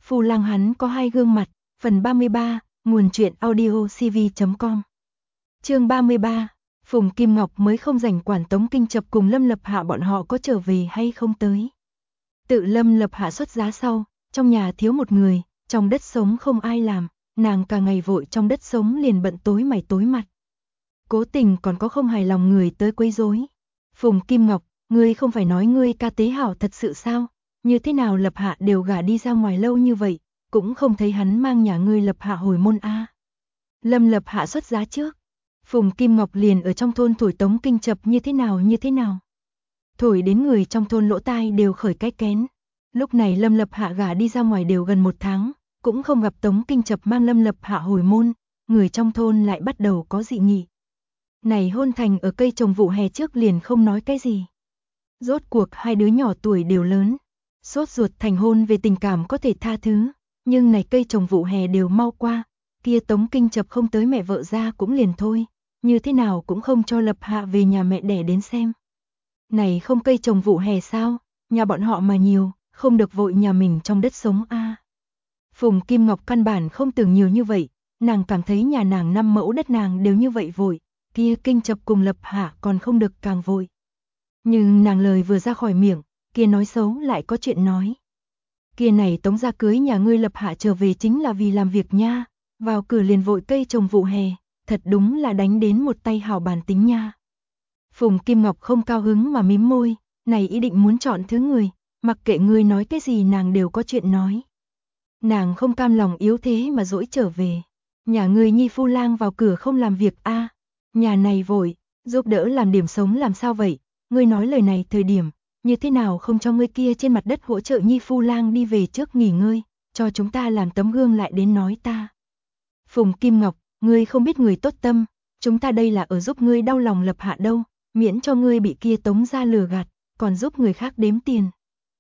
Phu Lang hắn có hai gương mặt, phần 33, nguồn truyện audio cv.com. Chương 33, Phùng Kim Ngọc mới không rảnh quản Tống Kinh Chập cùng Lâm Lập Hạ bọn họ có trở về hay không tới. Tự Lâm Lập Hạ xuất giá sau, trong nhà thiếu một người, trong đất sống không ai làm, nàng cả ngày vội trong đất sống liền bận tối mày tối mặt. Cố tình còn có không hài lòng người tới quấy rối. Phùng Kim Ngọc, ngươi không phải nói ngươi ca tế hảo thật sự sao? Như thế nào Lập Hạ đều gả đi ra ngoài lâu như vậy, cũng không thấy hắn mang nhà ngươi Lập Hạ hồi môn a. Lâm Lập Hạ xuất giá trước, Phùng Kim Ngọc liền ở trong thôn thổi Tống Kinh Chập như thế nào. Thổi đến người trong thôn lỗ tai đều khởi cái kén. Lúc này Lâm Lập Hạ gả đi ra ngoài đều gần 1 tháng, cũng không gặp Tống Kinh Chập mang Lâm Lập Hạ hồi môn, người trong thôn lại bắt đầu có dị nghị. Này hôn thành ở cây trồng vụ hè trước liền không nói cái gì. Rốt cuộc hai đứa nhỏ tuổi đều lớn, sốt ruột thành hôn về tình cảm có thể tha thứ, nhưng này cây trồng vụ hè đều mau qua, kia Tống Kinh Chập không tới mẹ vợ ra cũng liền thôi, như thế nào cũng không cho Lập Hạ về nhà mẹ đẻ đến xem. Này không cây trồng vụ hè sao, nhà bọn họ mà nhiều, không được vội nhà mình trong đất sống a. Phùng Kim Ngọc căn bản không tưởng nhiều như vậy, nàng cảm thấy nhà nàng 5 mẫu đất nàng đều như vậy vội, kia Kinh Chập cùng Lập Hạ còn không được càng vội. Nhưng nàng lời vừa ra khỏi miệng, kia nói xấu lại có chuyện nói. Kia này Tống gia cưới nhà ngươi Lập Hạ trở về chính là vì làm việc nha, vào cửa liền vội cây trồng vụ hè, thật đúng là đánh đến một tay hảo bản tính nha. Phùng Kim Ngọc không cao hứng mà mím môi, này ý định muốn chọn thứ người, mặc kệ ngươi nói cái gì nàng đều có chuyện nói. Nàng không cam lòng yếu thế mà dỗi trở về. Nhà ngươi nhi Phu Lang vào cửa không làm việc a, nhà này vội, giúp đỡ làm điểm sống làm sao vậy, ngươi nói lời này thời điểm, như thế nào không cho ngươi kia trên mặt đất hỗ trợ nhi Phu Lang đi về trước nghỉ ngơi, cho chúng ta làm tấm gương lại đến nói ta. Phùng Kim Ngọc, ngươi không biết người tốt tâm, chúng ta đây là ở giúp ngươi đau lòng Lập Hạ đâu, miễn cho ngươi bị kia Tống gia lừa gạt, còn giúp người khác đếm tiền.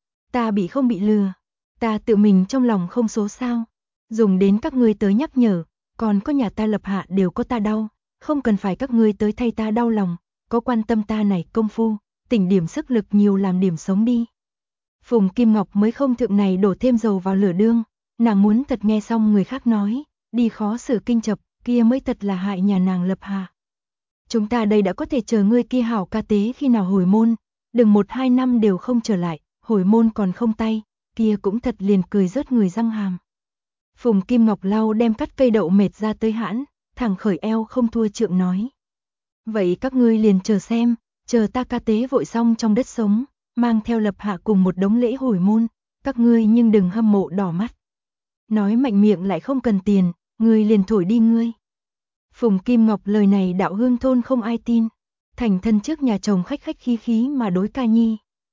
Ta bị không bị lừa, ta tự mình trong lòng không số sao, dùng đến các ngươi tới nhắc nhở, còn có nhà ta Lập Hạ đều có ta đau, không cần phải các ngươi tới thay ta đau lòng, có quan tâm ta này công phu, tỉnh điểm sức lực nhiều làm điểm sống đi. Phùng Kim Ngọc mới không thượng này đổ thêm dầu vào lửa đương, nàng muốn thật nghe xong người khác nói, đi khó xử Kinh Chập, kia mới thật là hại nhà nàng Lập Hạ. Chúng ta đây đã có thể chờ ngươi kia hảo ca tế khi nào hồi môn, đừng 1-2 năm đều không trở lại, hồi môn còn không tay, kia cũng thật liền cười rớt người răng hàm. Phùng Kim Ngọc lau đem cắt cây đậu mệt ra tới hãn, thẳng khởi eo không thua trượng nói. Vậy các ngươi liền chờ xem, chờ ta ca tế vội xong trong đất sống, mang theo Lập Hạ cùng một đống lễ hồi môn, các ngươi nhưng đừng hâm mộ đỏ mắt. Nói mạnh miệng lại không cần tiền, ngươi liền thổi đi ngươi. Phùng Kim Ngọc lời này đạo hương thôn không ai tin, thành thân trước nhà chồng khách khách khí khí mà đối ca nhi.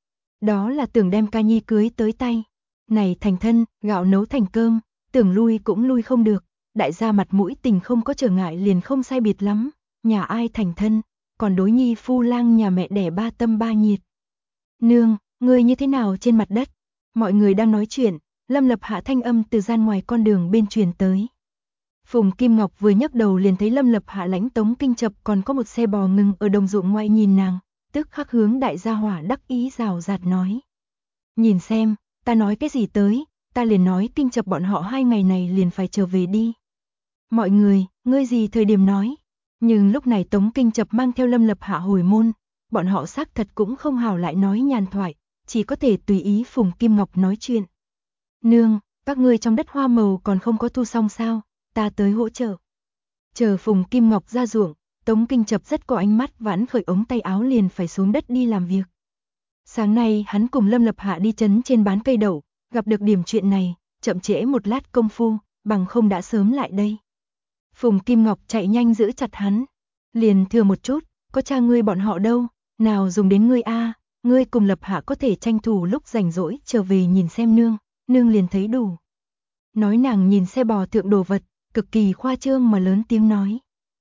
Đó là tưởng đem ca nhi cưới tới tay, này thành thân, gạo nấu thành cơm, tưởng lui cũng lui không được, đại gia mặt mũi tình không có trở ngại liền không sai biệt lắm, nhà ai thành thân, còn đối nhi Phu Lang nhà mẹ đẻ ba tâm ba nhiệt. Nương, ngươi như thế nào trên mặt đất? Mọi người đang nói chuyện, Lâm Lập Hạ thanh âm từ gian ngoài con đường bên truyền tới. Phùng Kim Ngọc vừa nhấc đầu liền thấy Lâm Lập Hạ lãnh Tống Kinh Chập còn có một xe bò ngừng ở đồng ruộng ngoại nhìn nàng, tức khắc hướng đại gia hỏa đắc ý rào rạt nói. Nhìn xem, ta nói cái gì tới, ta liền nói Kinh Chập bọn họ 2 ngày này liền phải trở về đi. Mọi người, ngươi gì thời điểm nói, nhưng lúc này Tống Kinh Chập mang theo Lâm Lập Hạ hồi môn, bọn họ xác thật cũng không hào lại nói nhàn thoại, chỉ có thể tùy ý Phùng Kim Ngọc nói chuyện. Nương, các ngươi trong đất hoa màu còn không có thu xong sao, ta tới hỗ trợ. Chờ Phùng Kim Ngọc ra ruộng, Tống Kinh Chập rất có ánh mắt vãn khởi ống tay áo liền phải xuống đất đi làm việc. Sáng nay hắn cùng Lâm Lập Hạ đi trấn trên bán cây đậu, gặp được điểm chuyện này, chậm trễ một lát công phu, bằng không đã sớm lại đây. Phùng Kim Ngọc chạy nhanh giữ chặt hắn, liền thừa một chút, có cha ngươi bọn họ đâu, nào dùng đến ngươi a, ngươi cùng Lập Hạ có thể tranh thủ lúc rảnh rỗi trở về nhìn xem nương, nương liền thấy đủ. Nói nàng nhìn xe bò thượng đồ vật, cực kỳ khoa trương mà lớn tiếng nói.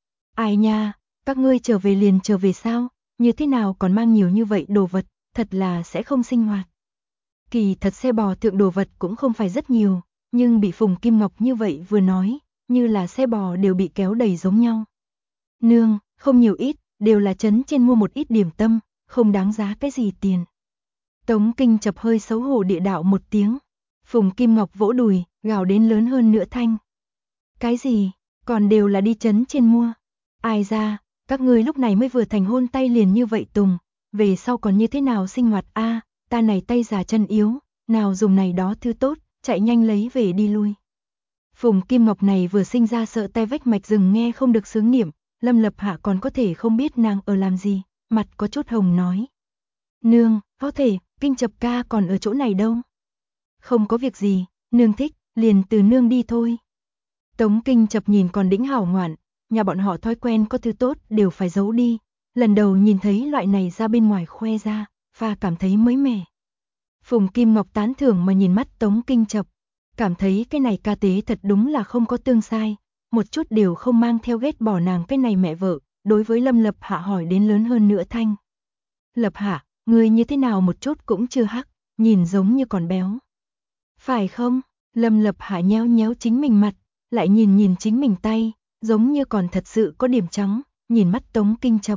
Ai nha, các ngươi trở về liền trở về sao, như thế nào còn mang nhiều như vậy đồ vật, thật là sẽ không sinh hoạt. Kỳ thật xe bò thượng đồ vật cũng không phải rất nhiều, nhưng bị Phùng Kim Ngọc như vậy vừa nói, như là xe bò đều bị kéo đầy giống nhau. Nương, không nhiều ít, đều là trấn trên mua một ít điểm tâm, không đáng giá cái gì tiền. Tống Kinh Chập hơi xấu hổ địa đạo một tiếng. Phùng Kim Ngọc vỗ đùi, gào đến lớn hơn nữa thanh. Cái gì, còn đều là đi trấn trên mua. Ai ra, các ngươi lúc này mới vừa thành hôn tay liền như vậy tùng, về sau còn như thế nào sinh hoạt a, ta này tay già chân yếu, nào dùng này đó thứ tốt, chạy nhanh lấy về đi lui. Phùng Kim Ngọc này vừa sinh ra sợ tay vách mạch rừng nghe không được sướng niệm, Lâm Lập Hạ còn có thể không biết nàng ở làm gì, mặt có chút hồng nói. Nương, có thể, Kinh Chập ca còn ở chỗ này đâu. Không có việc gì, nương thích, liền từ nương đi thôi. Tống Kinh Chập nhìn còn đĩnh hảo ngoạn, nhà bọn họ thói quen có thứ tốt đều phải giấu đi. Lần đầu nhìn thấy loại này ra bên ngoài khoe ra, và cảm thấy mới mẻ. Phùng Kim Ngọc tán thưởng mà nhìn mắt Tống Kinh Chập, cảm thấy cái này ca tế thật đúng là không có tương sai, một chút đều không mang theo ghét bỏ nàng cái này mẹ vợ, đối với Lâm Lập Hạ hỏi đến lớn hơn nữa thanh. Lập Hạ, người như thế nào một chút cũng chưa hắc, nhìn giống như còn béo. Phải không? Lâm Lập Hạ nhéo nhéo chính mình mặt, lại nhìn nhìn chính mình tay, giống như còn thật sự có điểm trắng, nhìn mắt Tống Kinh Chập.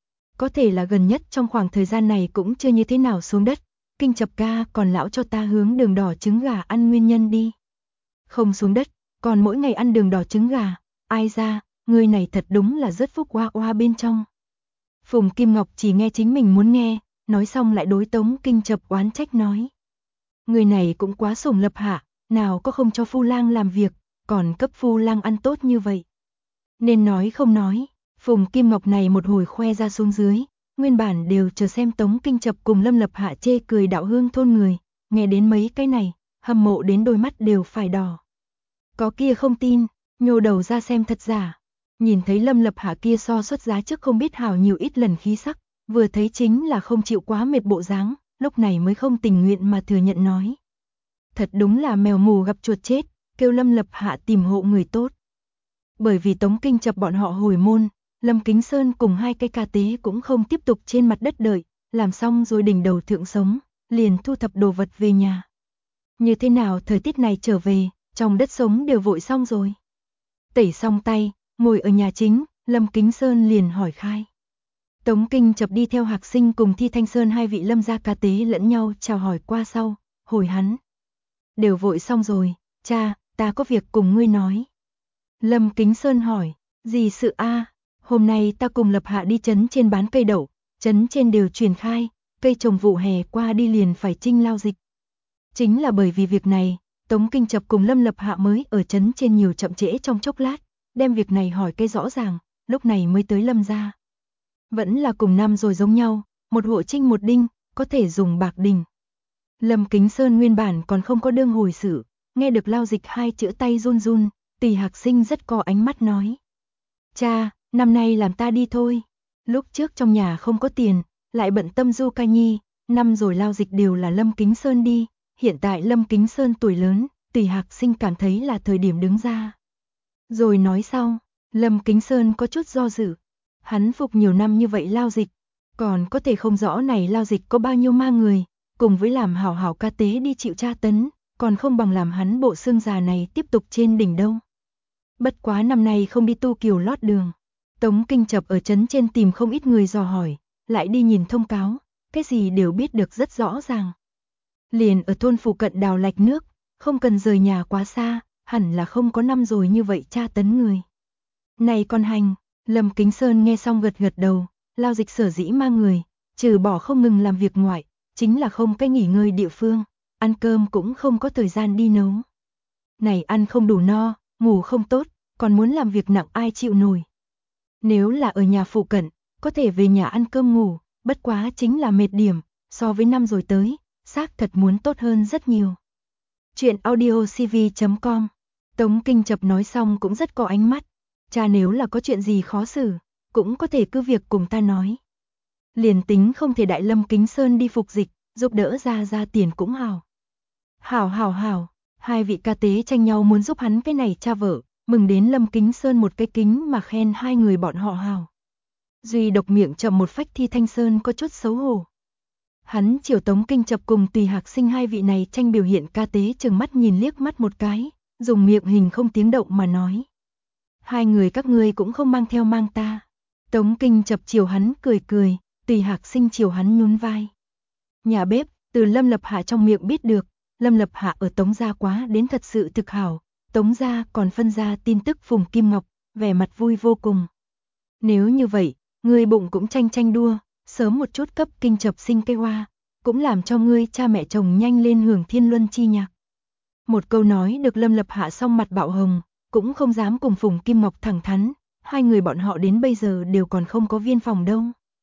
Có thể là gần nhất trong khoảng thời gian này cũng chưa như thế nào xuống đất, Kinh Chập ca còn lão cho ta hướng đường đỏ trứng gà ăn nguyên nhân đi. Không xuống đất, còn mỗi ngày ăn đường đỏ trứng gà, ai ra, người này thật đúng là rất phúc oa oa bên trong. Phùng Kim Ngọc chỉ nghe chính mình muốn nghe, nói xong lại đối Tống Kinh Chập oán trách nói. Người này cũng quá sủng Lập Hạ, nào có không cho phu lang làm việc, còn cấp phu lang ăn tốt như vậy. Nên nói không nói, Phùng Kim Ngọc này một hồi khoe ra xuống dưới, nguyên bản đều chờ xem Tống Kinh Chập cùng Lâm Lập Hạ chê cười đạo hương thôn người, nghe đến mấy cái này, hâm mộ đến đôi mắt đều phải đỏ. Có kia không tin, nhô đầu ra xem thật giả, nhìn thấy Lâm Lập Hạ kia so xuất giá trước không biết hào nhiều ít lần khí sắc, vừa thấy chính là không chịu quá mệt bộ dáng, lúc này mới không tình nguyện mà thừa nhận nói. Thật đúng là mèo mù gặp chuột chết, kêu Lâm Lập Hạ tìm hộ người tốt. Bởi vì Tống Kinh Chập bọn họ hồi môn, Lâm Kính Sơn cùng hai cái ca tế cũng không tiếp tục trên mặt đất đợi, làm xong rồi đỉnh đầu thượng sống, liền thu thập đồ vật về nhà. Như thế nào thời tiết này trở về, trong đất sống đều vội xong rồi. Tẩy xong tay, ngồi ở nhà chính, Lâm Kính Sơn liền hỏi khai. Tống Kinh Chập đi theo Hạc Sinh cùng Thi Thanh Sơn hai vị Lâm gia ca tế lẫn nhau chào hỏi qua sau, hồi hắn. Đều vội xong rồi, cha, ta có việc cùng ngươi nói. Lâm Kính Sơn hỏi, gì sự a? Hôm nay ta cùng Lập Hạ đi trấn trên bán cây đậu, trấn trên đều truyền khai, cây trồng vụ hè qua đi liền phải trinh lao dịch. Chính là bởi vì việc này, Tống Kinh Chập cùng Lâm Lập Hạ mới ở trấn trên nhiều chậm trễ trong chốc lát, đem việc này hỏi cây rõ ràng, lúc này mới tới Lâm gia. Vẫn là cùng năm rồi giống nhau, một hộ trinh một đinh, có thể dùng bạc đình. Lâm Kính Sơn nguyên bản còn không có đương hồi sự, nghe được lao dịch hai chữ tay run run, Tỳ Hạc Sinh rất có ánh mắt nói. Cha, năm nay làm ta đi thôi. Lúc trước trong nhà không có tiền, lại bận tâm du ca nhi, năm rồi lao dịch đều là Lâm Kính Sơn đi, hiện tại Lâm Kính Sơn tuổi lớn, Tỳ Hạc Sinh cảm thấy là thời điểm đứng ra. Rồi nói sau, Lâm Kính Sơn có chút do dự, hắn phục nhiều năm như vậy lao dịch, còn có thể không rõ này lao dịch có bao nhiêu ma người, cùng với làm hảo hảo ca tế đi chịu tra tấn, còn không bằng làm hắn bộ xương già này tiếp tục trên đỉnh đâu. Bất quá năm nay không đi tu kiều lót đường. Tống Kinh Chập ở trấn trên tìm không ít người dò hỏi, lại đi nhìn thông cáo, cái gì đều biết được rất rõ ràng. Liền ở thôn phụ cận đào lạch nước, không cần rời nhà quá xa, hẳn là không có năm rồi như vậy tra tấn người. Này con hành, Lâm Kính Sơn nghe xong gật gật đầu, lao dịch sở dĩ ma người, trừ bỏ không ngừng làm việc ngoại, chính là không cái nghỉ ngơi địa phương, ăn cơm cũng không có thời gian đi nấu. Này ăn không đủ no, ngủ không tốt, còn muốn làm việc nặng ai chịu nổi. Nếu là ở nhà phụ cận, có thể về nhà ăn cơm ngủ, bất quá chính là mệt điểm, so với năm rồi tới, xác thật muốn tốt hơn rất nhiều. Chuyện audiocv.com. Tống Kinh Chập nói xong cũng rất có ánh mắt, cha nếu là có chuyện gì khó xử, cũng có thể cứ việc cùng ta nói. Liền tính không thể đại Lâm Kính Sơn đi phục dịch, giúp đỡ ra tiền cũng hảo. Hảo, hai vị ca tế tranh nhau muốn giúp hắn cái này cha vợ, mừng đến Lâm Kính Sơn một cái kính mà khen hai người bọn họ hảo. Duy độc miệng chậm một phách Thi Thanh Sơn có chút xấu hổ. Hắn chiều Tống Kinh Chập cùng Tùy Hạc Sinh hai vị này tranh biểu hiện ca tế chừng mắt nhìn liếc mắt một cái, dùng miệng hình không tiếng động mà nói. Hai người các ngươi cũng không mang theo mang ta. Tống Kinh Chập chiều hắn cười, Tùy Hạc Sinh chiều hắn nhún vai. Nhà bếp, từ Lâm Lập Hạ trong miệng biết được, Lâm Lập Hạ ở Tống gia quá đến thật sự thực hảo, Tống gia còn phân ra tin tức Phùng Kim Ngọc, vẻ mặt vui vô cùng. Nếu như vậy, ngươi bụng cũng tranh đua, sớm một chút cấp kinh chập sinh cây hoa, cũng làm cho ngươi cha mẹ chồng nhanh lên hưởng thiên luân chi nhạc. Một câu nói được Lâm Lập Hạ xong mặt bạo hồng, cũng không dám cùng Phùng Kim Ngọc thẳng thắn, hai người bọn họ đến bây giờ đều còn không có viên phòng đâu.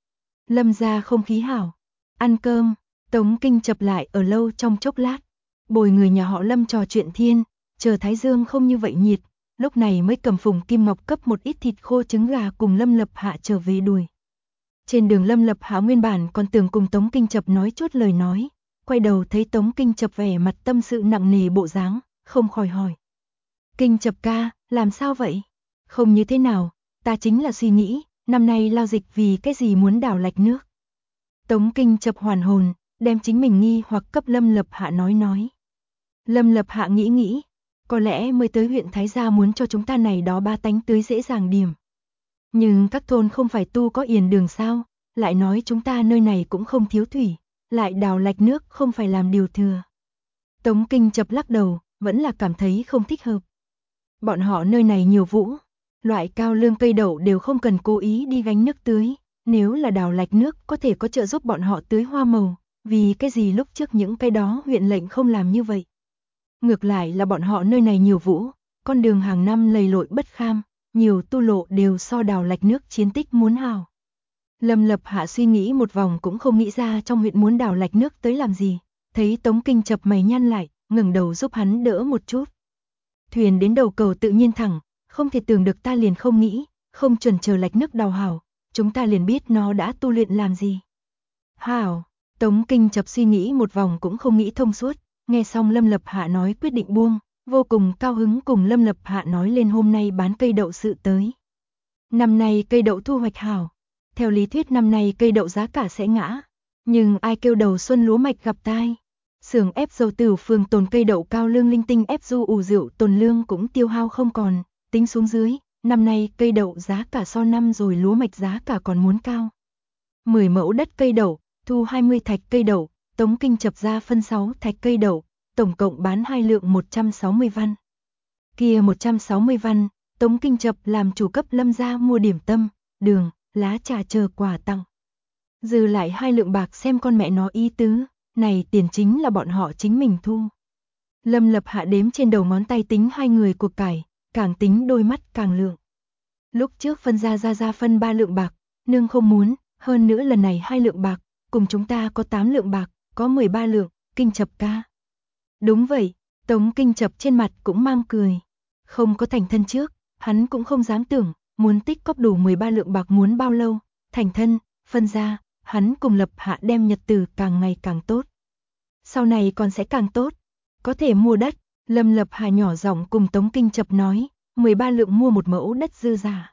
Lâm gia không khí hảo, ăn cơm, Tống Kinh chập lại ở lâu trong chốc lát, bồi người nhà họ Lâm trò chuyện thiên, chờ thái dương không như vậy nhiệt, lúc này mới cầm Phùng Kim Ngọc cấp một ít thịt khô trứng gà cùng Lâm Lập Hạ trở về đuổi. Trên đường Lâm Lập Hạ nguyên bản còn tưởng cùng Tống Kinh chập nói chút lời nói, quay đầu thấy Tống Kinh chập vẻ mặt tâm sự nặng nề bộ dáng, không khỏi hỏi. Kinh chập ca, làm sao vậy? Không như thế nào, ta chính là suy nghĩ, năm nay lao dịch vì cái gì muốn đảo lạch nước. Tống Kinh chập hoàn hồn, đem chính mình nghi hoặc cấp Lâm Lập Hạ nói. Lâm Lập Hạ nghĩ, có lẽ mới tới huyện Thái Gia muốn cho chúng ta này đó ba tánh tưới dễ dàng điểm. Nhưng các thôn không phải tu có yền đường sao, lại nói chúng ta nơi này cũng không thiếu thủy, lại đào lạch nước không phải làm điều thừa. Tống Kinh chập lắc đầu, vẫn là cảm thấy không thích hợp. Bọn họ nơi này nhiều vũ, loại cao lương cây đậu đều không cần cố ý đi gánh nước tưới, nếu là đào lạch nước có thể có trợ giúp bọn họ tưới hoa màu, vì cái gì lúc trước những cái đó huyện lệnh không làm như vậy. Ngược lại là bọn họ nơi này nhiều vũ, con đường hàng năm lầy lội bất kham, nhiều tu lộ đều so đào lạch nước chiến tích muốn hào. Lâm Lập Hạ suy nghĩ một vòng cũng không nghĩ ra trong huyện muốn đào lạch nước tới làm gì, thấy Tống Kinh chập mày nhăn lại, ngẩng đầu giúp hắn đỡ một chút. Thuyền đến đầu cầu tự nhiên thẳng, không thể tưởng được ta liền không nghĩ, không chuẩn chờ lạch nước đào hảo, chúng ta liền biết nó đã tu luyện làm gì. Hảo, Tống Kinh chập suy nghĩ một vòng cũng không nghĩ thông suốt, nghe xong Lâm Lập Hạ nói quyết định buông, vô cùng cao hứng cùng Lâm Lập Hạ nói lên hôm nay bán cây đậu sự tới. Năm nay cây đậu thu hoạch hảo, theo lý thuyết năm nay cây đậu giá cả sẽ ngã, nhưng ai kêu đầu xuân lúa mạch gặp tai. Xưởng ép dầu Tửu Phường tồn cây đậu cao lương linh tinh ép du ủ rượu tồn lương cũng tiêu hao không còn, tính xuống dưới, năm nay cây đậu giá cả so năm rồi lúa mạch giá cả còn muốn cao. 10 mẫu đất cây đậu, thu 20 thạch cây đậu, Tống Kinh chập ra phân 6 thạch cây đậu, tổng cộng bán 2 lượng 160 văn. Kia 160 văn, Tống Kinh chập làm chủ cấp Lâm gia mua điểm tâm, đường, lá trà chờ quà tặng. Dư lại 2 lượng bạc xem con mẹ nó ý tứ, này tiền chính là bọn họ chính mình thu. Lâm Lập Hạ đếm trên đầu ngón tay tính hai người cuộc cải, càng tính đôi mắt càng lượng. Lúc trước phân ra phân 3 lượng bạc, nương không muốn, hơn nữa lần này 2 lượng bạc, cùng chúng ta có 8 lượng bạc, có 13 lượng, Kinh chập ca. Đúng vậy, Tống Kinh chập trên mặt cũng mang cười. Không có thành thân trước, hắn cũng không dám tưởng, muốn tích cóp đủ 13 lượng bạc muốn bao lâu, thành thân, phân ra, hắn cùng Lập Hạ đem nhật tử càng ngày càng tốt. Sau này còn sẽ càng tốt, có thể mua đất, Lâm Lập Hạ nhỏ giọng cùng Tống Kinh chập nói, 13 lượng mua một mẫu đất dư giả.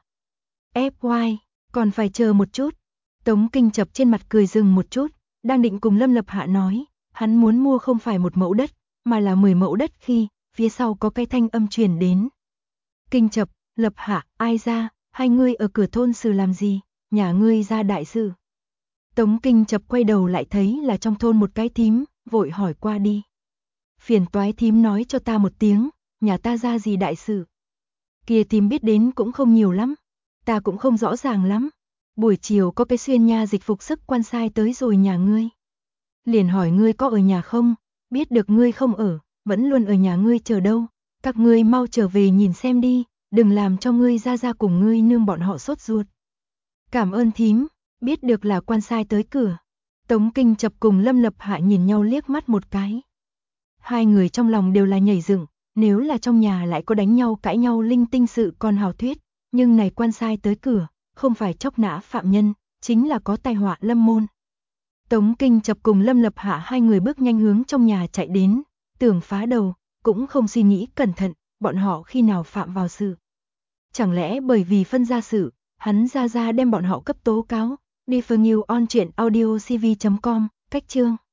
FY, còn phải chờ một chút. Tống Kinh chập trên mặt cười dừng một chút, đang định cùng Lâm Lập Hạ nói, hắn muốn mua không phải một mẫu đất, mà là 10 mẫu đất khi, phía sau có cái thanh âm truyền đến. Kinh chập, Lập Hạ, ai ra, hai ngươi ở cửa thôn sự làm gì, nhà ngươi ra đại sự. Tống Kinh chập quay đầu lại thấy là trong thôn một cái thím, vội hỏi qua đi. Phiền toái thím nói cho ta một tiếng, nhà ta ra gì đại sự. Kia thím biết đến cũng không nhiều lắm, ta cũng không rõ ràng lắm. Buổi chiều có cái xuyên nha dịch phục sức quan sai tới rồi nhà ngươi. Liền hỏi ngươi có ở nhà không, biết được ngươi không ở, vẫn luôn ở nhà ngươi chờ đâu, các ngươi mau trở về nhìn xem đi, đừng làm cho ngươi ra cùng ngươi nương bọn họ sốt ruột. Cảm ơn thím, biết được là quan sai tới cửa. Tống Kinh chập cùng Lâm Lập Hạ nhìn nhau liếc mắt một cái. Hai người trong lòng đều là nhảy dựng, nếu là trong nhà lại có đánh nhau cãi nhau linh tinh sự còn hào thuyết, nhưng này quan sai tới cửa, không phải chóc nã phạm nhân, chính là có tai họa lâm môn. Tống Kinh chập cùng Lâm Lập Hạ hai người bước nhanh hướng trong nhà chạy đến, tưởng phá đầu, cũng không suy nghĩ cẩn thận, bọn họ khi nào phạm vào sự. Chẳng lẽ bởi vì phân ra sự, hắn ra đem bọn họ cấp tố cáo, đi for new on truyện audio cv.com, cách chương.